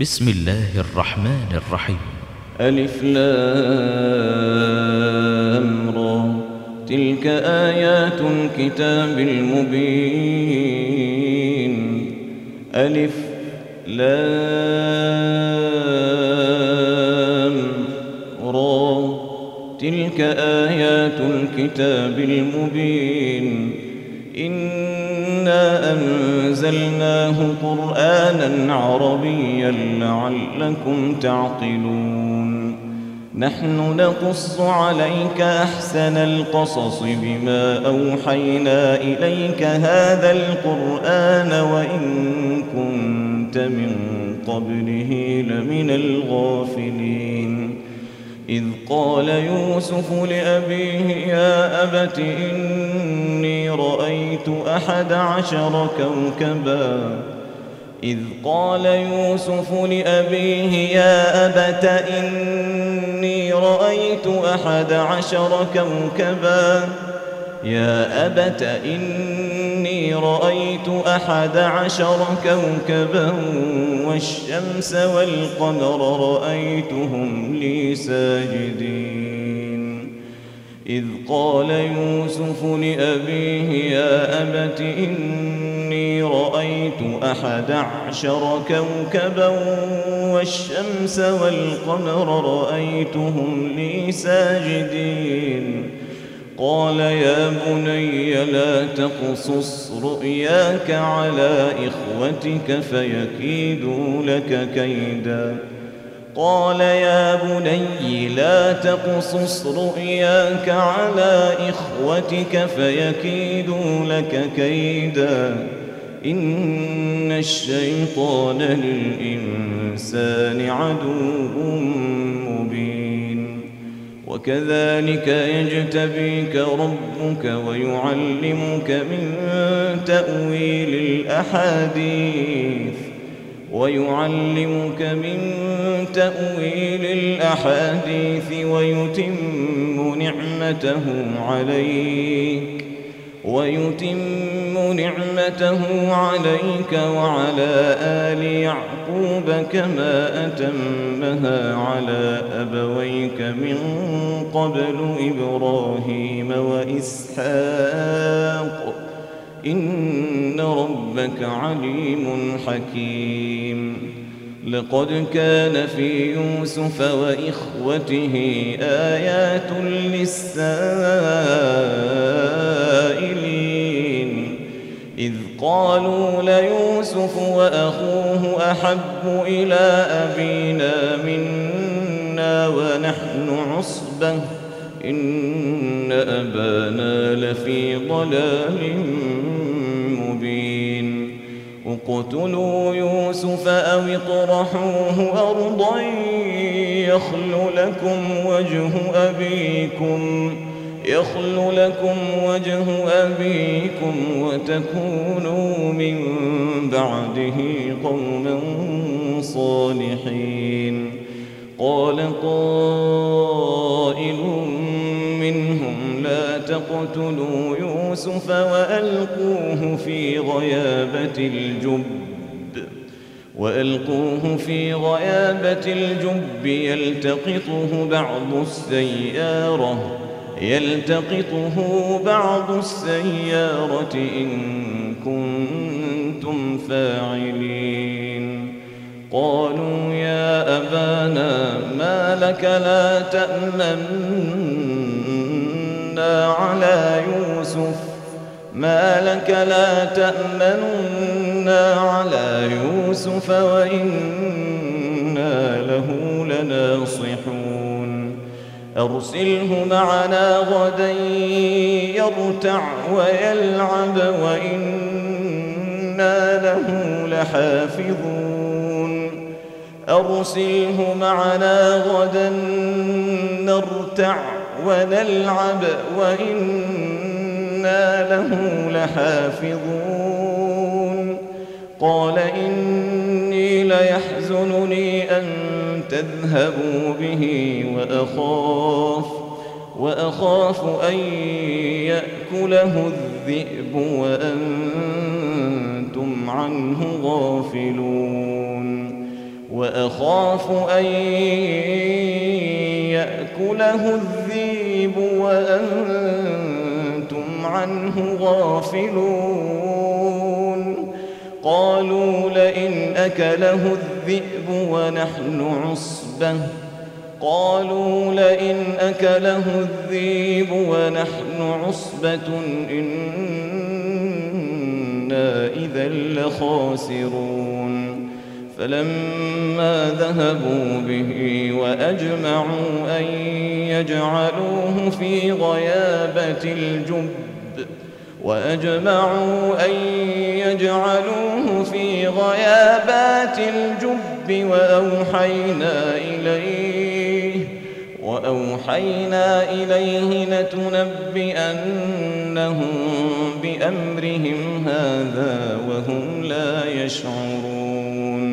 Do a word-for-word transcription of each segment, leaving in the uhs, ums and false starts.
بسم الله الرحمن الرحيم. ألف لام را، تلك آيات الكتاب المبين. ألف لام را، تلك آيات الكتاب المبين. إنا أنزلناه قرآنا عربيا لعلكم تعقلون. نحن نقص عليك أحسن القصص بما أوحينا إليك هذا القرآن وإن كنت من قبله لمن الغافلين. إذ قال يوسف لأبيه يا أبت إني رأيت أحد عشر كوكبا إذ قال يوسف لأبيه يا أبت إني رأيت أحد عشر كوكبا يا أبت إني رأيت أحد عشر كوكبا والشمس والقمر رأيتهم لي ساجدين. إذ قال يوسف لأبيه يا أبت إني رأيت أحد عشر كوكبا والشمس والقمر رأيتهم لي ساجدين. قال يا بني لا تقصص رؤياك على إخوتك فيكيدوا لك كيدا قال يا بني لا تقصص رؤياك على إخوتك فيكيدوا لك كيدا إن الشيطان للإنسان عدو مبين. وكذلك يجتبيك ربك ويعلمك من تأويل الأحاديث ويعلمك من تأويل الأحاديث ويتم نعمته عليك ويتم نعمته عليك وعلى آل يعقوب كما أتمها على أبويك من قبل إبراهيم وإسحاق إن ربك عليم حكيم. لقد كان في يوسف وإخوته آيات للسائلين إذ قالوا ليوسف وأخوه أحب إلى أبينا منا ونحن عصبة إن أبانا لفي ضلال مبين. اقتلوا يوسف أو اطرحوه أرضا يخل لكم وجه أبيكم يخل لكم وجه أبيكم وتكونوا من بعده قوما صالحين. قال قائل منهم لا تقتلوا يوسف وألقوه في غيابة الجب وألقوه في غيابة الجب يلتقطه بعض السيارة يلتقطه بعض السيارة إن كنتم فاعلين. قالوا يا أبانا ما لك لا تأمنا على يوسف ما لك لا تأمنا على يوسف وإنا له لناصحون. أرسله معنا غدا يرتع ويلعب وإنا له لحافظون. أرسله معنا غدا نرتع ونلعب وإنا له لحافظون. قال إني ليحزنني أن تذهبوا به وأخاف وأخاف أن يأكله الذئب وأنتم عنه غافلون. وأخاف أن يأكله الذئب وأنتم عنه غافلون قالوا لئن أكله الذئب ونحن عصبة قالوا لئن أكله الذئب ونحن عصبة إنا إذا لخاسرون فلما ذهبوا به وأجمعوا أن يجعلوه في غيابة الجب وأجمعوا أن يجعلوه في غيابات الجب وأوحينا إليه وأوحينا إليه لتنبئنهم بأمرهم هذا وهم لا يشعرون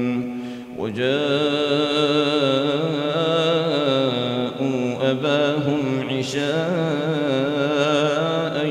وجاءوا أباهم عشاء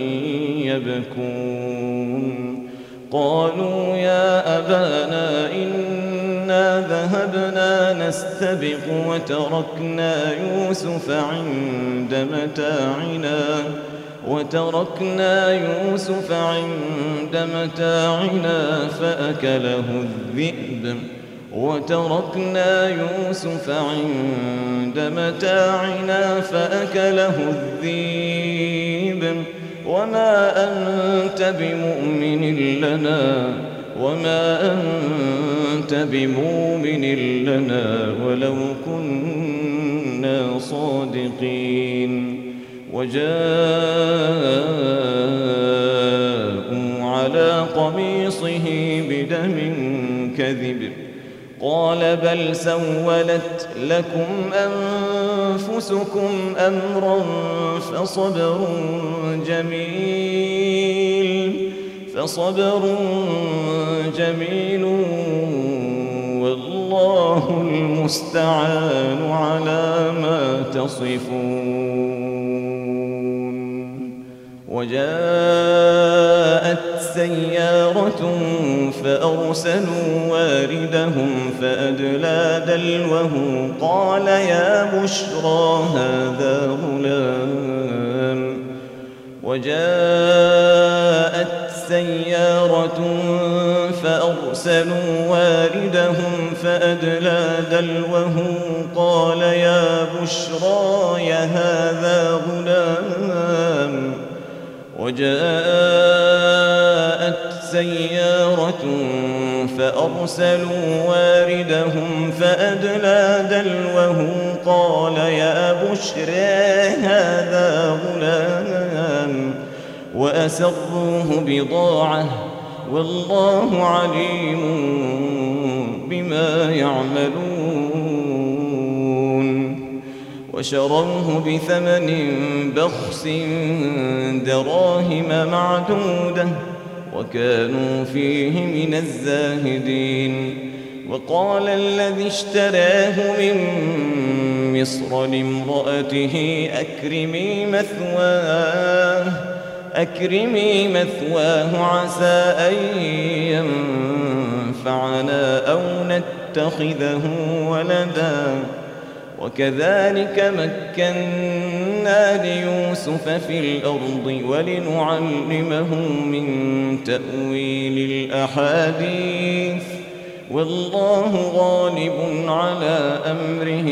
يبكون قالوا يا أبانا إنا ذهبنا نستبق وتركنا يوسف عند متاعنا وتركنا يوسف عند متاعنا فأكله الذئب وتركنا يوسف عند متاعنا فأكله الذئب وما أنت بمؤمن لنا وما أنت بمؤمن لنا ولو كنا صادقين وجاءوا على قميصه بدم كذب قال بل سولت لكم أنفسكم أمرا فصبر جميل فصبر جميل والله المستعان على ما تصفون وجاءت سيارة فأرسلوا واردهم فأدلى دلوه قال يا بشرى هذا غلام وجاءت سيارة فأرسلوا واردهم فأدلى دلوه قال يا بشرى هذا غلام وجاءت سيارة فأرسلوا واردهم فأدلى دلوه قال يا بشرى هذا غلام وأسروه بضاعة والله عليم بما يعملون وشروه بثمن بخس دراهم معدودة وكانوا فيه من الزاهدين وقال الذي اشتراه من مصر لامرأته أكرمي مثواه أكرمي مثواه عسى أن ينفعنا أو نتخذه ولدا وكذلك مكنا ليوسف في الأرض ولنعلمه من تأويل الأحاديث والله غالب على أمره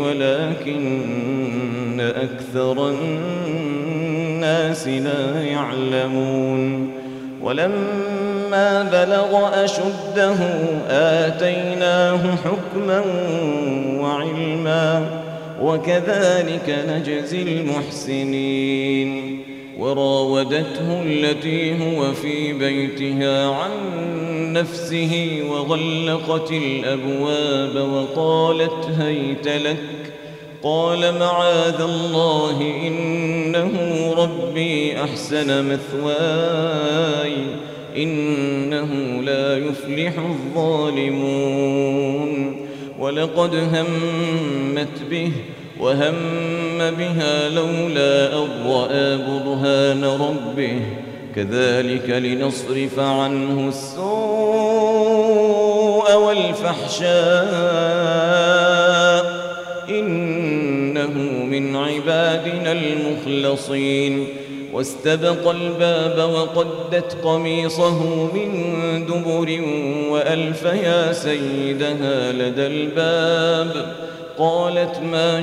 ولكن أكثر الناس لا يعلمون ولما بلغ أشده آتيناه حكما وعلما وكذلك نجزي المحسنين وراودته التي هو في بيتها عن نفسه وغلقت الأبواب وقالت هيت لك قال معاذ الله إنه ربي أحسن مثواي إنه لا يفلح الظالمون ولقد همت به وهم بها لولا أن رأى برهان ربه كذلك لنصرف عنه السوء والفحشاء إنه من عبادنا المخلصين. واستبق الباب وقدت قميصه من دبر وألف يا سيدها لدى الباب. قالت ما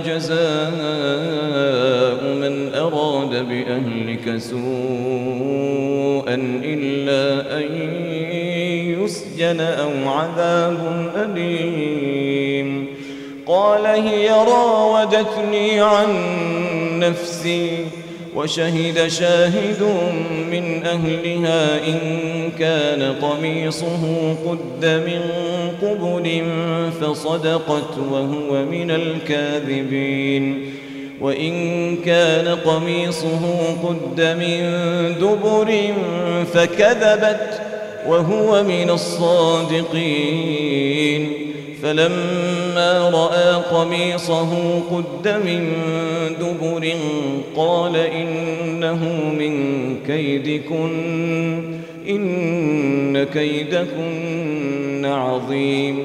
جزاء من أراد بأهلك سوءا إلا أن يسجن أو عذاب أليم. قال هي راودتني عن نفسي وشهد شاهد من أهلها إن كان قميصه قد من قبل فصدقت وهو من الكاذبين وإن كان قميصه قد من دبر فكذبت وهو من الصادقين. فلما رأى قميصه قد من دبر قال إنه من كيدكن إن كيدكن عظيم.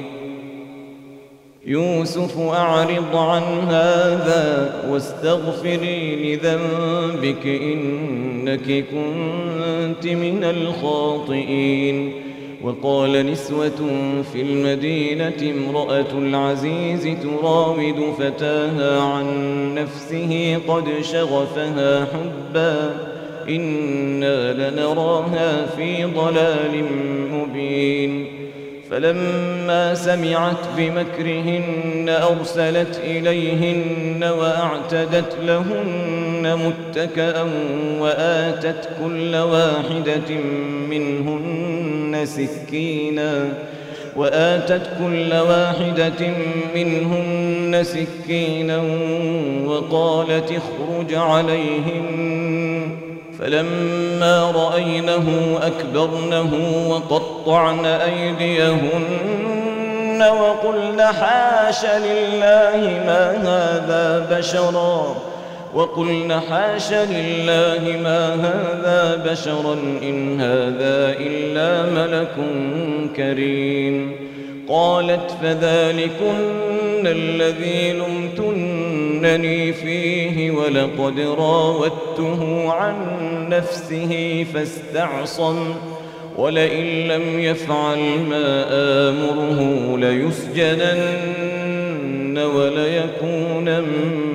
يوسف أعرض عن هذا واستغفري لذنبك إنك كنت من الخاطئين. وقال نسوة في المدينة امرأة العزيز تراود فتاها عن نفسه قد شغفها حبا إنا لنراها في ضلال مبين. فلما سمعت بمكرهن أرسلت إليهن وأعتدت لهن متكأ وآتت كل واحدة منهن سكينا وآتت كل واحدة منهن سكينا وقالت اخرج عليهن. فلما رأينه أكبرنه وقطعن أيديهن وقلن حاش لله ما هذا بشرا وقلن حاش لله ما هذا بشرا إن هذا إلا ملك كريم. قالت فذلكن الذي لمتنني فيه ولقد راودته عن نفسه فاستعصم ولئن لم يفعل ما آمره ليسجنن وليكون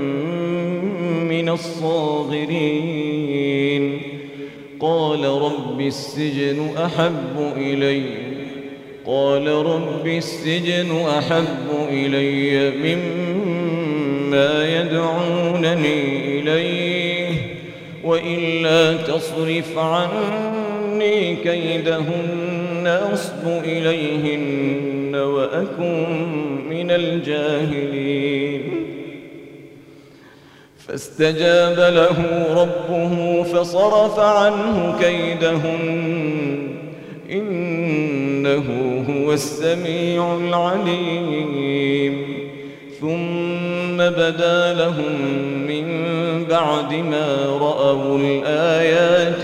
من الصاغرين. قال رب السجن أحب إلي قال رب السجن أحب إلي مما يدعونني إليه وإلا تصرف عني كيدهن أصب إليهن وأكن من الجاهلين. فاستجاب له ربه فصرف عنه كيدهن إنه هو السميع العليم. ثم بدا لهم من بعد ما رأوا الآيات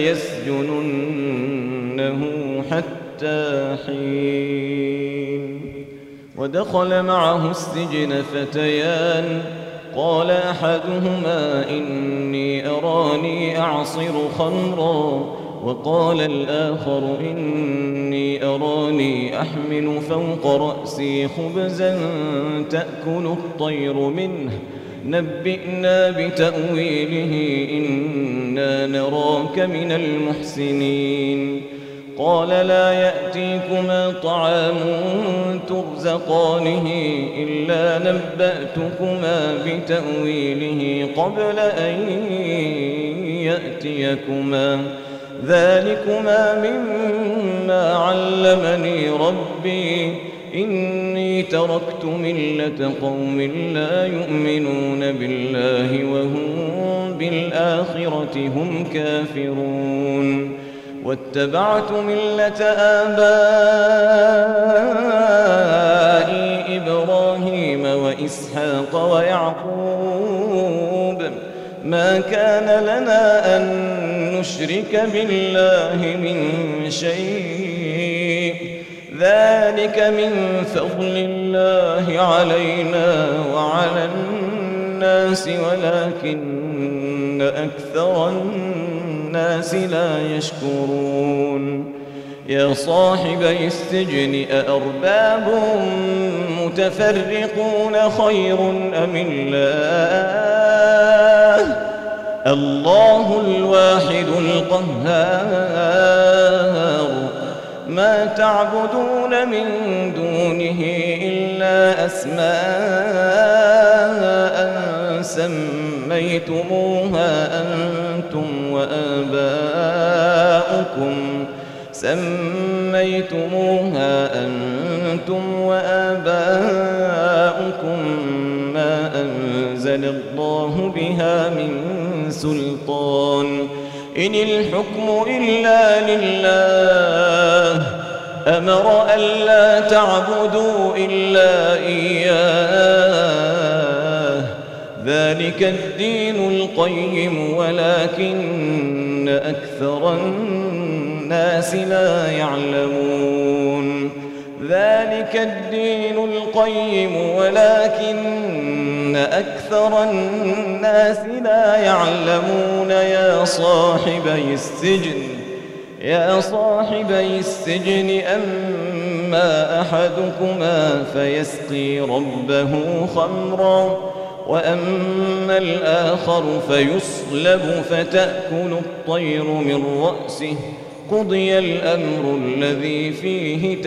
ليسجننه حتى حين. ودخل معه السجن فتيان قال أحدهما إني أراني أعصر خمرا وقال الآخر إني أراني أحمل فوق رأسي خبزا تأكل الطير منه نبئنا بتأويله إنا نراك من المحسنين. قال لا يأتيكما طعام ترزقانه إلا نبأتكما بتأويله قبل أن يأتيكما ذلكما مما علمني ربي إني تركت ملة قوم لا يؤمنون بالله وهم بالآخرة هم كافرون. واتبعت ملة آبائي إبراهيم وإسحاق ويعقوب ما كان لنا أن نشرك بالله من شيء ذلك من فضل الله علينا وعلى الناس ولكن أكثر الناس لا يشكرون يا صاحبي السجن أأرباب متفرقون خير أم الله الله الواحد القهار ما تعبدون من دونه إلا أسماء سميتموها أنتم وآباؤكم سميتموها أنتم وآباؤكم ما أنزل الله بها من سلطان إن الحكم إلا لله أمر ألا تعبدوا إلا إياه ذلك الدين القيم ولكن أكثر الناس لا يعلمون ذلك الدين القيم ولكن أكثر الناس لا يعلمون يا صاحبي السجن يا صاحبي السجن أما أحدكما فيسقي ربه خمرا وأما الآخر فيصلب فتأكل الطير من رأسه قضي الأمر الذي فيه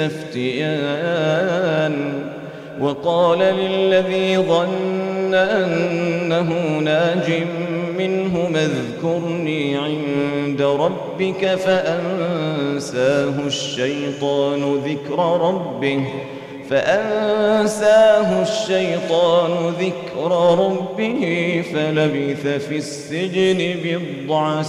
تستفتيان وقال للذي ظن أنه ناج منه اذكرني عند ربك فأنساه الشيطان ذكر ربه فأنساه الشيطان ذكر ربه فلبث في السجن بضع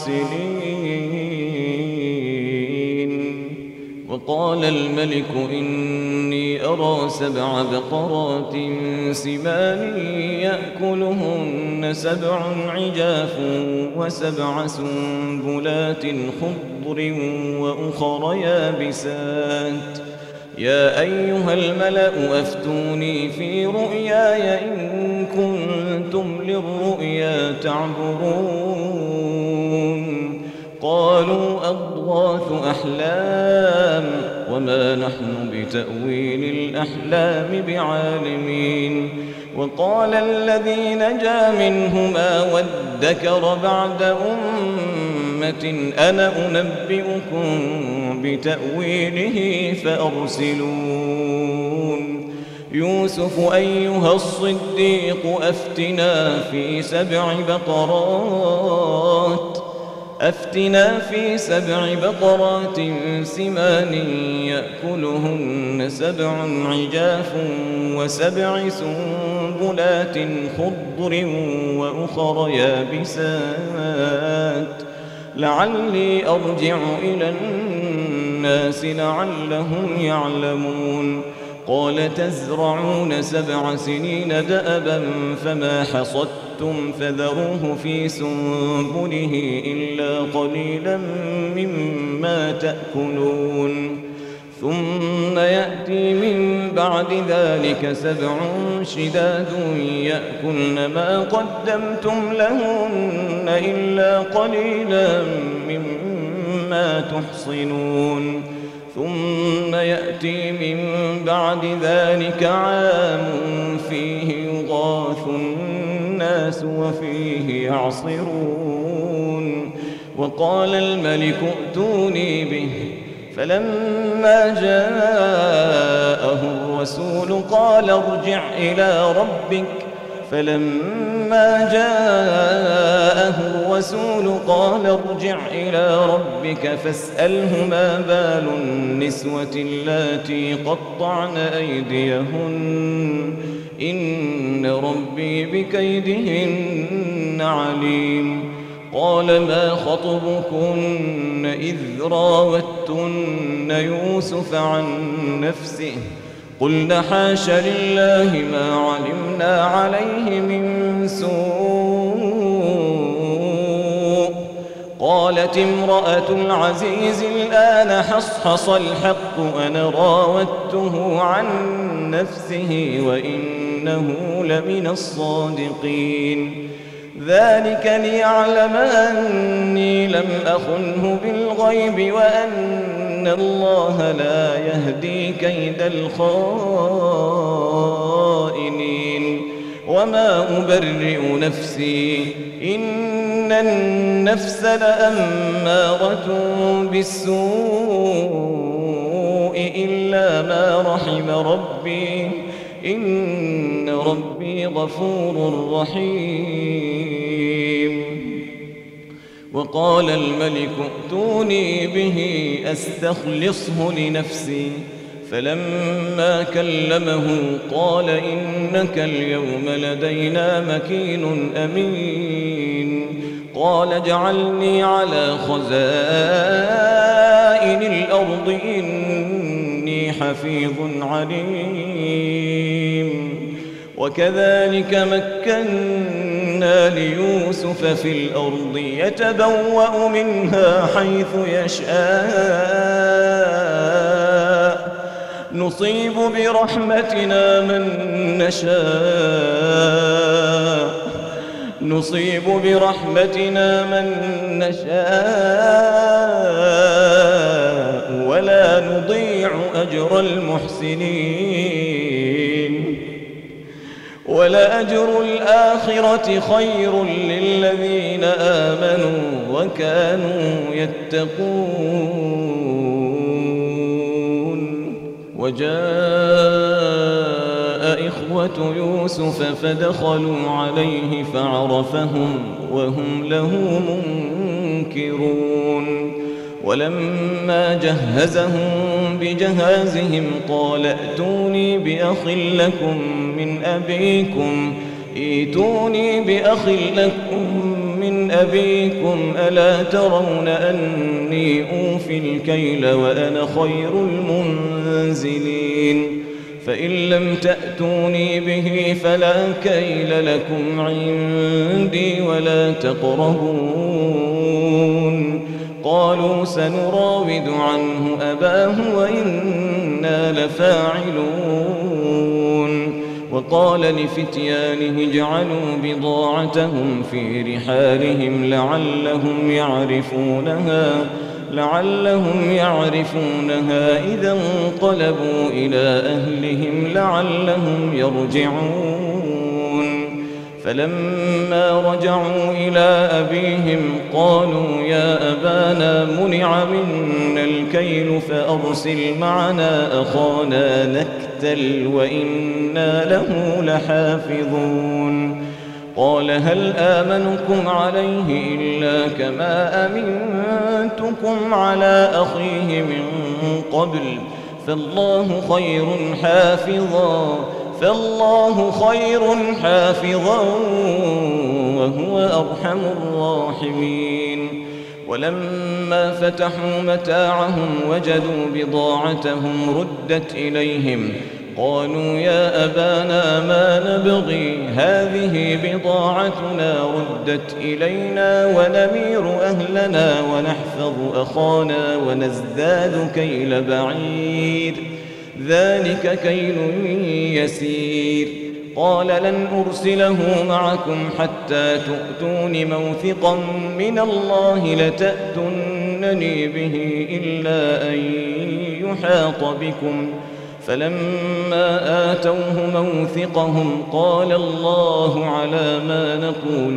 سنين وقال الملك إني أرى سبع بقرات سمان يأكلهن سبع عجاف وسبع سنبلات خضر وأخر يابسات يا أيها الملأ أفتوني في رؤياي إن كنتم للرؤيا تعبرون قالوا أضغاث أحلام وما نحن بتأويل الأحلام بعالمين وقال الذي نجا منهما وادكر بعد أمة أنا أنبئكم بتأويله فأرسلون يوسف أيها الصديق أفتنا في سبع بقرات أفتنا في سبع بقرات سمان يأكلهن سبع عجاف وسبع سنبلات خضر وأخر يابسات لعلي أرجع إلى الناس لعلهم يعلمون قال تزرعون سبع سنين دأبا فما حصدتم فذروه في سنبله إلا قليلا مما تأكلون ثم يأتي من بعد ذلك سبع شداد يأكلن ما قدمتم لهن إلا قليلا مما تحصنون ثم يأتي من بعد ذلك عام فيه يغاث الناس وفيه يعصرون وقال الملك ائتوني به فلما جاءه الرسول قال ارجع إلى ربك فلما جاءه الرسول قال ارجع إلى ربك فاسأله ما بال النسوة اللاتي قطعن أيديهن إن ربي بكيدهن عليم قال ما خطبكن إذ راوتن يوسف عن نفسه قلنا حاش لله ما علمنا عليه من سوء قالت وقالت امرأة العزيز الآن حصحص الحق أنا راودته عن نفسه وإنه لمن الصادقين. ذلك ليعلم أني لم أخنه بالغيب وأن الله لا يهدي كيد الخائنين. وما أبرئ نفسي إن النفس لأمارة بالسوء إلا ما رحم ربي إن ربي غفور رحيم. وقال الملك ائتوني به أستخلصه لنفسي فلما كلمه قال إنك اليوم لدينا مكين أمين. قال اجعلني على خزائن الأرض إني حفيظ عليم. وكذلك مكنا ليوسف في الأرض يتبوأ منها حيث يشاء نصيب برحمتنا من نشاء نصيب برحمتنا من نشاء ولا نضيع أجر المحسنين. ولأجر الآخرة خير للذين آمنوا وكانوا يتقون. وجاء إخوة يوسف فدخلوا عليه فعرفهم وهم له منكرون. ولما جهزهم بجهازهم قال ائتوني بأخ لكم من أبيكم ائتوني بأخ لكم من أبيكم ألا ترون أني أوفي الكيل وأنا خير المنزلين. فإن لم تأتوني به فلا كيل لكم عندي ولا تقربون. قالوا سنراود عنه أباه وإنا لفاعلون. وقال لفتيانه اجعلوا بضاعتهم في رحالهم لعلهم يعرفونها لعلهم يعرفونها إذا انقلبوا إلى أهلهم لعلهم يرجعون. فلما رجعوا إلى أبيهم قالوا يا أبانا منع منا الكيل فأرسل معنا أخانا نكتل وإنا له لحافظون. قال هل آمنكم عليه إلا كما أمنتكم على أخيه من قبل فالله خير حافظا فالله خير حافظا وهو أرحم الراحمين. ولما فتحوا متاعهم وجدوا بضاعتهم ردت إليهم قالوا يا أبانا ما نبغي هذه بضاعتنا ردت إلينا ونمير أهلنا ونحفظ أخانا ونزداد كيل بعير ذلك كيل يسير. قال لن أرسله معكم حتى تؤتون موثقا من الله لتأتونني به إلا أن يحاط بكم. فلما آتوه موثقهم قال الله على ما نقول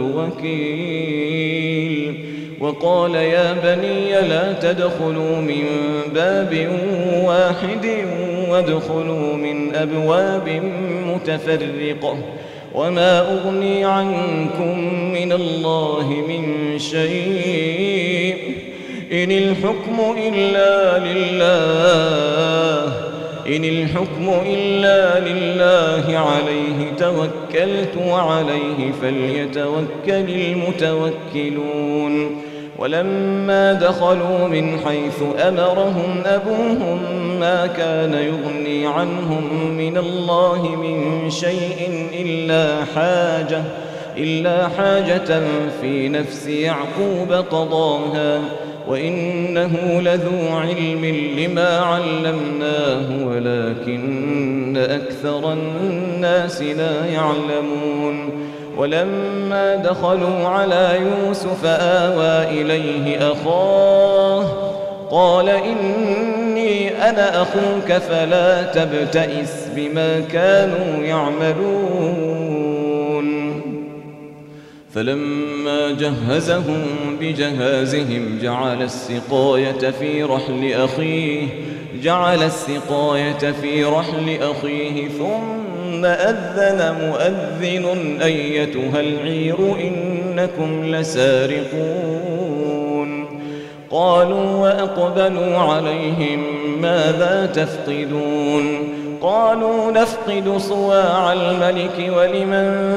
وكيل. وقال يا بني لا تدخلوا من باب واحد وادخلوا من أبواب متفرقة وما أغني عنكم من الله من شيء إن الحكم إلا لله إن الحكم إلا لله عليه توكلت وعليه فليتوكل المتوكلون. ولما دخلوا من حيث أمرهم أبوهم ما كان يغني عنهم من الله من شيء إلا حاجة إلا حاجة في نفس يعقوب قضاها وإنه لذو علم لما علمناه ولكن أكثر الناس لا يعلمون ولما دخلوا على يوسف آوى إليه أخاه قال إني أنا أخوك فلا تبتئس بما كانوا يعملون فلما جهزهم بجهازهم جعل السقاية في رحل أخيه جعل السقاية في رحل أخيه ثم أذن مؤذن أيتها العير إنكم لسارقون قالوا وأقبلوا عليهم ماذا تفقدون قالوا نفقد صواع الملك ولمن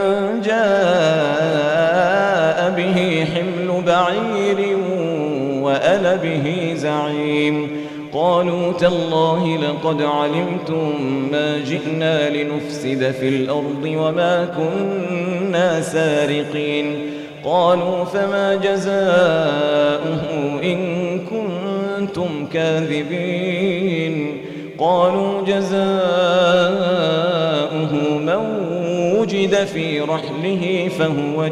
جاء به حمل بعير وأنا به زعيم قالوا تالله لقد علمتم ما جئنا لنفسد في الأرض وما كنا سارقين قالوا فما جزاؤه إن كنتم كاذبين قالوا جزاؤه من وجد في رحله فهو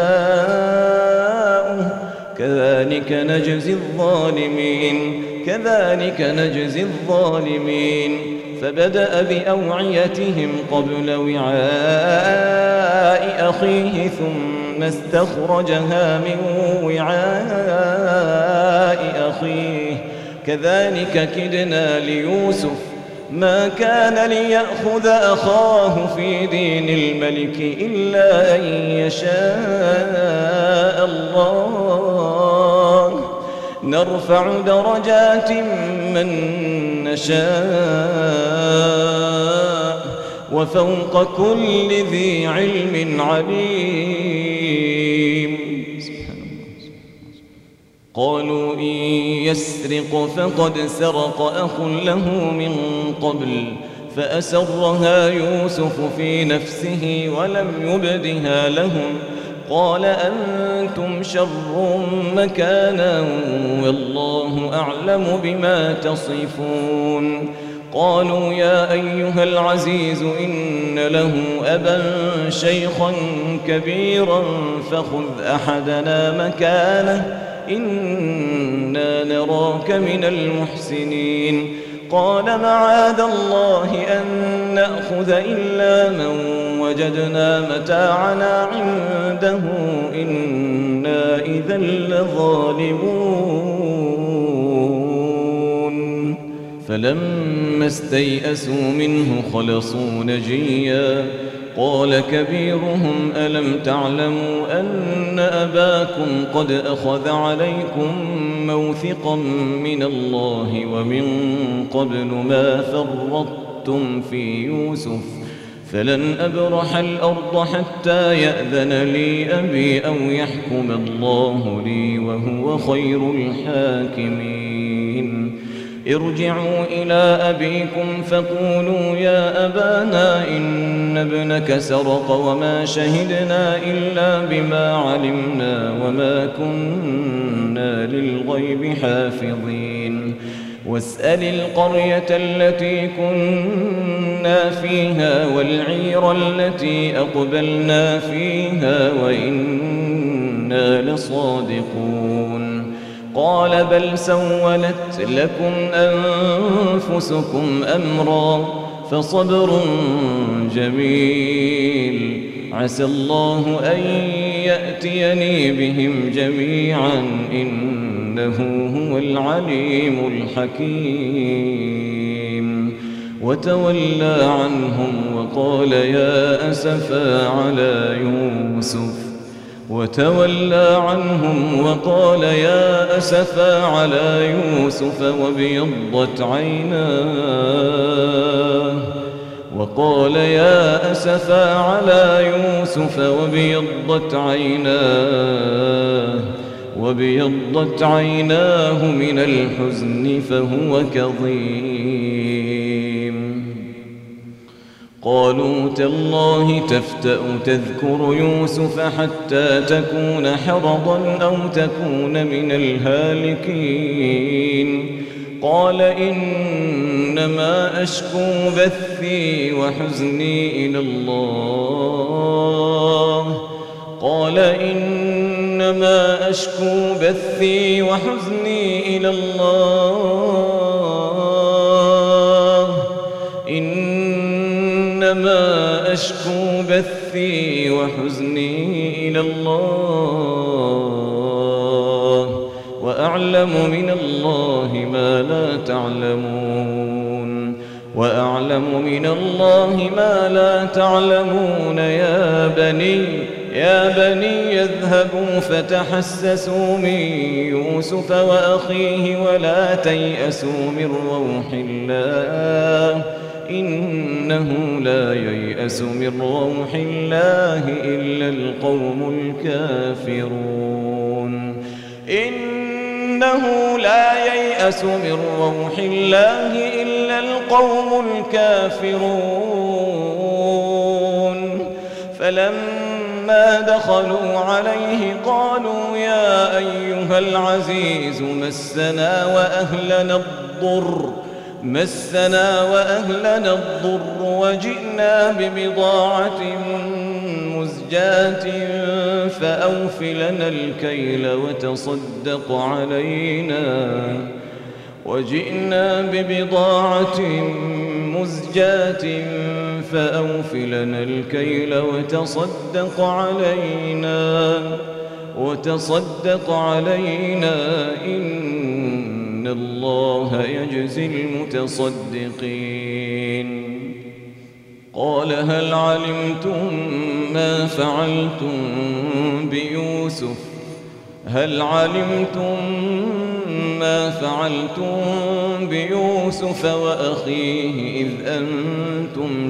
جزاؤه كذلك نجزي الظالمين كذلك نجزي الظالمين فبدأ بأوعيتهم قبل وعاء أخيه ثم استخرجها من وعاء أخيه كذلك كدنا ليوسف ما كان ليأخذ أخاه في دين الملك إلا أن يشاء الله نرفع درجات من نشاء وفوق كل ذي علم عليم قالوا إن يسرق فقد سرق أخ له من قبل فأسرها يوسف في نفسه ولم يبدها لهم قال أنتم شر مكانا والله أعلم بما تصفون قالوا يا أيها العزيز إن له أبا شيخا كبيرا فخذ أحدنا مكانه إنا نراك من المحسنين قال معاذ الله أن نأخذ إلا من وجدنا متاعنا عنده إنا إذا لظالمون فلما استيئسوا منه خلصوا نجيا قال كبيرهم ألم تعلموا أن أباكم قد أخذ عليكم موثقا من الله ومن قبل ما فرطتم في يوسف فلن أبرح الأرض حتى يأذن لي أبي أو يحكم الله لي وهو خير الحاكمين ارجعوا إلى أبيكم فقولوا يا أبانا إن ابنك سرق وما شهدنا إلا بما علمنا وما كنا للغيب حافظين واسأل القرية التي كنا فيها والعير التي أقبلنا فيها وإنا لصادقون قال بل سولت لكم أنفسكم أمرا فصبر جميل عسى الله أن يأتيني بهم جميعا إنه هو العليم الحكيم وتولى عنهم وقال يا أسفا على يوسف وتولى عنهم وقال يا أسفا على يوسف وابيضت عيناه وقال يا أسفا على يوسف وابيضت عيناه وابيضت عيناه من الحزن فهو كظيم قالوا تالله تفتأ تذكر يوسف حتى تكون حرضا أو تكون من الهالكين قال إنما أشكو بثي وحزني إلى الله قال إنما أشكو بثي وحزني إلى الله إنما أشكو بثي وحزني إلى الله وأعلم من الله ما لا تعلمون وأعلم من الله ما لا تعلمون يا بني يا بني اذهبوا فتحسسوا من يوسف وأخيه ولا تيأسوا من روح الله إنه لا ييأس من روح الله إلا القوم الكافرون إنه لا ييأس من روح الله إلا القوم الكافرون فلما دخلوا عليه قالوا يا أيها العزيز مسنا وأهلنا الضر مسنا وأهلنا الضر وجئنا ببضاعة مزجاة فأوف لنا الكيل وتصدق علينا وجئنا ببضاعة مزجاة فأوف لنا الكيل وتصدق علينا وتصدق علينا إن الله يجزي المتصدقين قال هل علمتم ما فعلتم بيوسف هل علمتم ما فعلتم بيوسف وأخيه إذ أنتم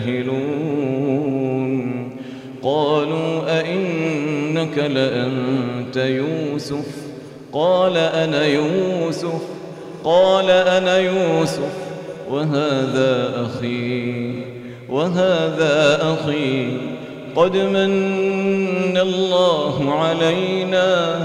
جاهلون قالوا أئنك لأنت يوسف قال أنا يوسف قال أنا يوسف وهذا أخي وهذا أخي قد من الله علينا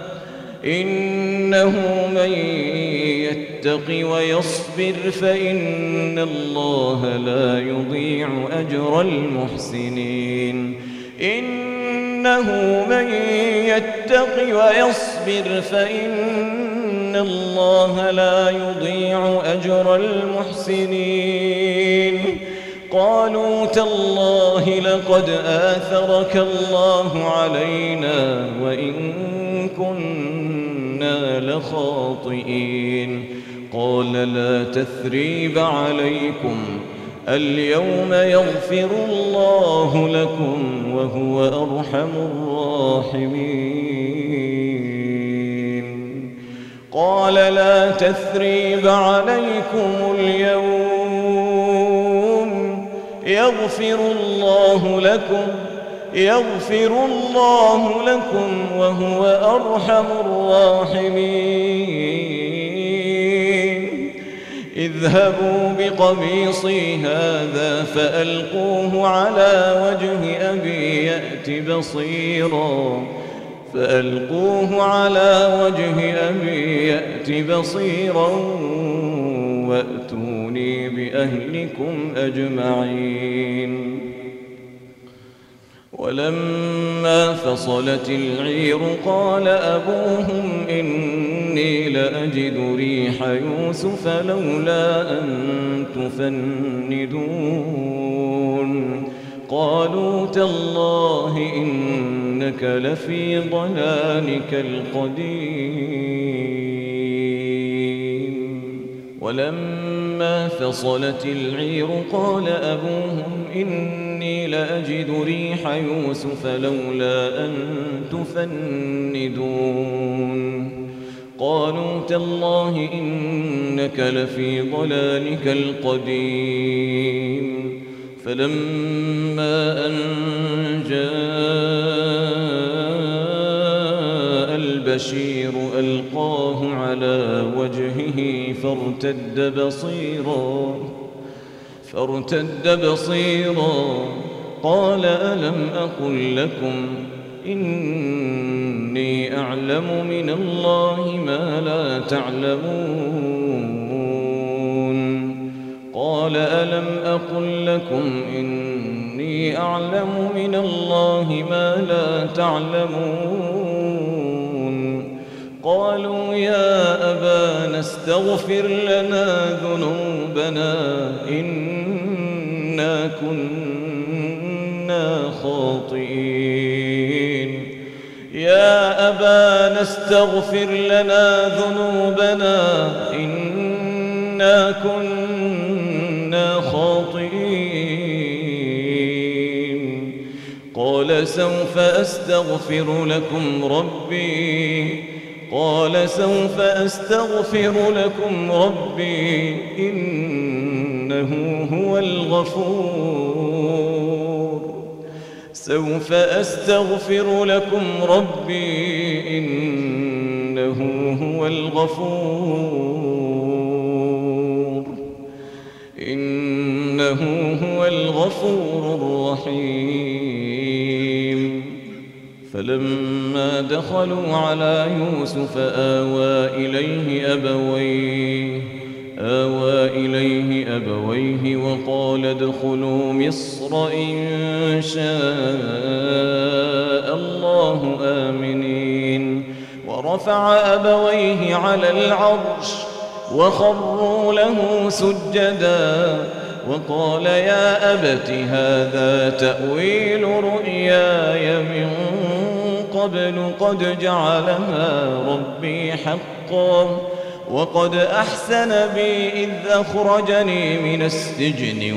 إنه من يتق ويصبر فإن الله لا يضيع أجر المحسنين إنه من يتق ويصبر فإن الله لا يضيع أجر المحسنين قالوا تالله لقد آثرك الله علينا وإن كنا لخاطئين قال لا تثريب عليكم اليوم يغفر الله لكم وهو أرحم الراحمين قال لا تثريب عليكم اليوم يغفر الله لكم يغفر الله لكم وهو أرحم الراحمين اذهبوا بقميصي هذا فألقوه على وجه أبي يأت بصيرا فألقوه على وجه أبي يأت بصيرا وأتوني بأهلكم أجمعين ولما فصلت العير قال أبوهم إني لأجد ريح يوسف لولا أن تفندون قالوا تالله إنك لفي ضلالك القديم ولما فصلت العير قال أبوهم إني لأجد ريح يوسف لولا أن تفندون قالوا تالله إنك لفي ضلالك القديم فلما أن جاء البشير ألقاه على وجهه فارتد بصيرا فارتد بصيرا قال ألم أقل لكم إني أعلم من الله ما لا تعلمون قال ألم أقل لكم إني أعلم من الله ما لا تعلمون قالوا يا أبانا استغفر لنا ذنوبنا إنا كنا خاطئين يا أبانا استغفر لنا ذنوبنا إنا كنا خاطئين قال سوف أستغفر لكم ربي قال سوف أستغفر لكم ربي إنه هو الغفور سوف أستغفر لكم ربي إنه هو الغفور إنه هو الغفور الرحيم فلما دخلوا على يوسف آوى إليه أبويه آوى إليه أبويه وقال ادخلوا مصر إن شاء الله آمنين ورفع أبويه على العرش وخروا له سجدا وقال يا أبت هذا تأويل رؤياي من قبل قد جعلها ربي حقا وقد أحسن بي إذ أخرجني من السجن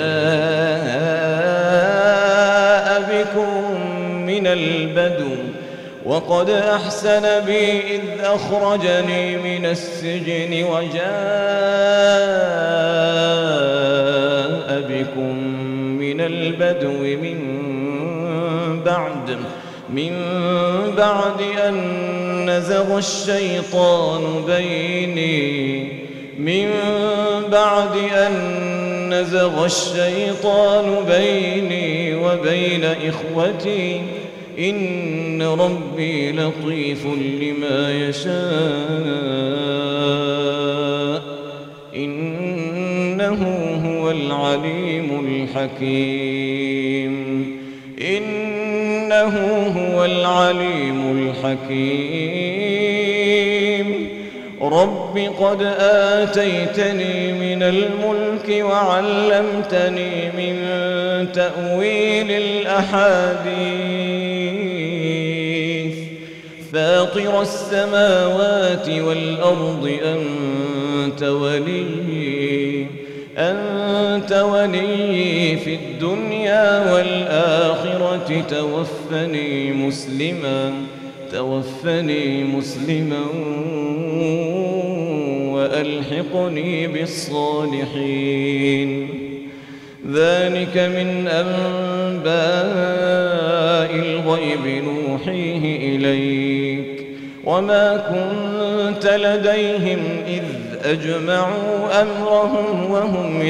وجاء بكم من البدو وقد أحسن بي إذ أخرجني من السجن وجاء بكم من البدو من بعد من بعد أن نزغ الشيطان بيني من بعد أن نزغ الشيطان بيني وبين إخوتي إن ربي لطيف لما يشاء إنه هو العليم الحكيم إنه هو العليم الحكيم رب قد آتيتني من الملك وعلمتني من تأويل الأحاديث فاطر السماوات والأرض أنت ولي أنت ولي في الدنيا والآخرة توفني مسلما توفني مسلما وألحقني بالصالحين ذلك من أنباء الغيب نوحيه إليك وما كنت لديهم إذ أجمعوا أمرهم وهم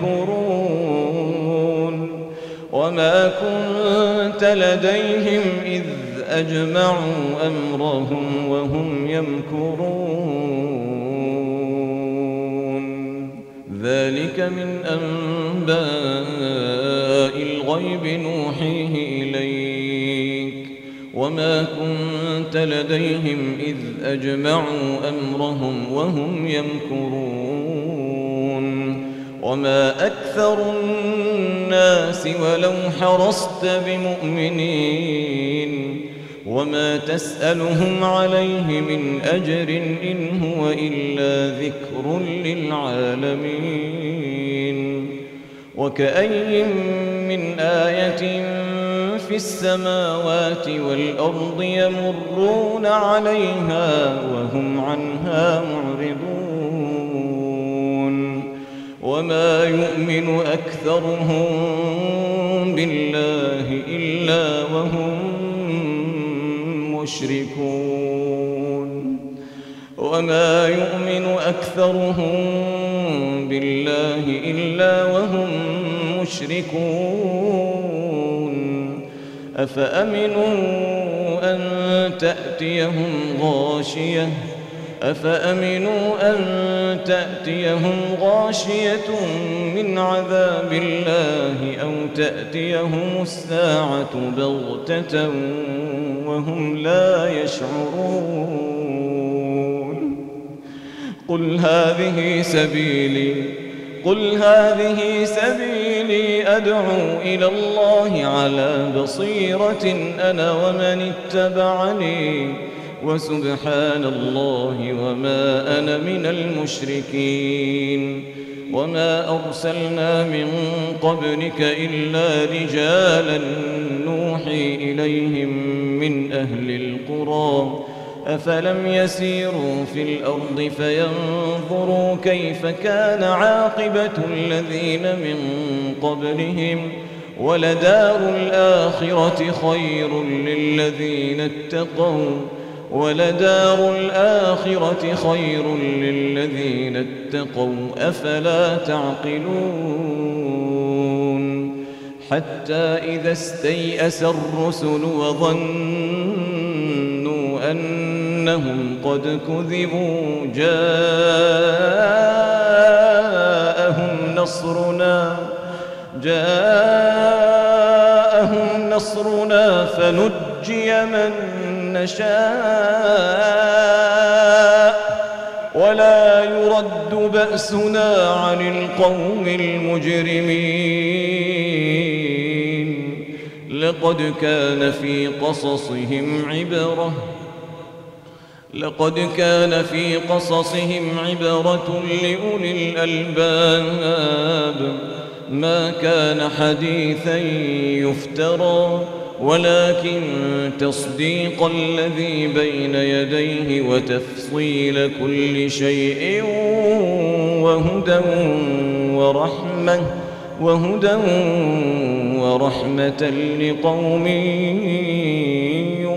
يمكرون وما كنت لديهم إذ أجمعوا أمرهم وهم يمكرون ذلك من أنباء الغيب نوحيه إليك وما كنت لديهم إذ أجمعوا أمرهم وهم يمكرون وما أكثر الناس ولو حرصت بمؤمنين وما تسألهم عليه من أجر إن هو إلا ذكر للعالمين وكأي من آية في السماوات والأرض يمرون عليها وهم عنها معرضون وما يؤمن أكثرهم بالله إلا وهم مشركون وما يؤمن أكثرهم بالله إلا وهم مشركون أفأمنوا أن تأتيهم غاشية أفأمنوا أن تأتيهم غاشية من عذاب الله أو تأتيهم الساعة بغتة وهم لا يشعرون قل هذه سبيلي قل هذه سبيلي أدعو إلى الله على بصيرة أنا ومن اتبعني وسبحان الله وما أنا من المشركين وما أرسلنا من قبلك إلا رجالا نوحي إليهم من أهل القرى أفلم يسيروا في الأرض فينظروا كيف كان عاقبة الذين من قبلهم ولدار الآخرة خير للذين اتقوا ولدار الآخرة خير للذين اتقوا أفلا تعقلون حتى إذا استيأس الرسل وظنوا أنهم قد كذبوا جاءهم نصرنا جاءهم نصرنا فنجي من نشاء ولا يرد بأسنا عن القوم المجرمين لقد كان في قصصهم عبرة لقد كان في قصصهم عبرة لأولي الألباب ما كان حديثا يفترى ولكن تصديق الذي بين يديه وتفصيل كل شيء وهدى ورحمة وهدى ورحمة لقوم